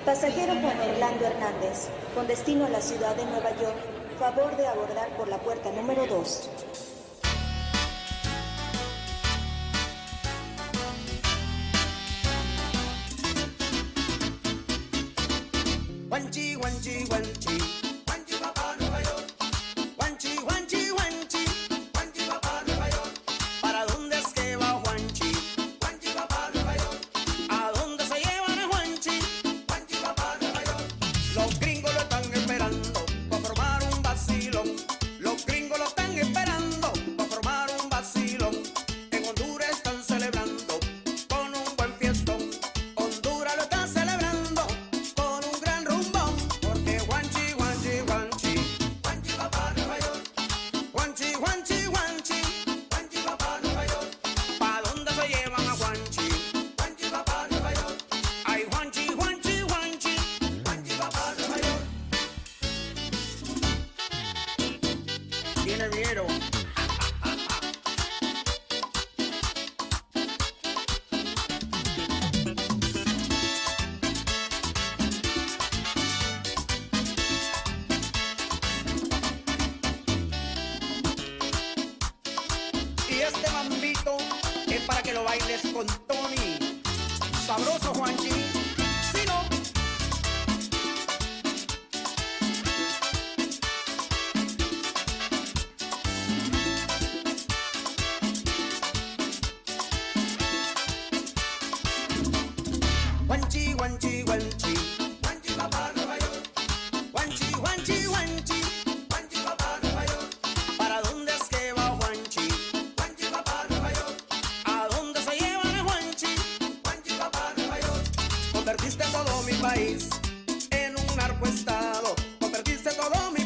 Pasajero Juan Orlando Hernández, con destino a la ciudad de Nueva York, favor de abordar por la puerta número 2. Juanchi, Juanchi, Juanchi, Juanchi va pa' Nueva York. Juanchi, Juanchi, Juanchi, Juanchi va pa' Nueva York. ¿Para dónde es que va Juanchi? Juanchi va pa' Nueva York. ¿A dónde se llevan a Juanchi? Juanchi va pa' Nueva York. Los gringos lo están esperando para formar un vacilón. Los gringos lo están esperando para formar un vacilón. En Honduras están celebrando con un buen fiestón. Honduras lo está celebrando con un gran rumbón. Porque Juanchi, Juanchi, Juanchi, Juanchi va pa' Nueva York. Juanchi, Juanchi, Juanchi, Juanchi va pa' Nueva York. ¿Pa' dónde se llevan a Juanchi? Juanchi va pa' Nueva York. Ay, Juanchi, Juanchi, Juanchi, Juanchi va pa' Nueva York. Viene Viero. Y este mambito es para que lo bailes con Tony. Sabroso, Juanchi. Si no. Juanchi, Juanchi, Juanchi, Juanchi va pa' Nueva York. Juanchi, Juanchi, Juanchi, Juanchi va pa' Nueva York. ¿Para dónde es que va Juanchi? Juanchi va pa' Nueva York. ¿A dónde se llevan a Juanchi? Juanchi va pa' Nueva York. Convertiste todo mi país en un narcoestado. Convertiste todo mi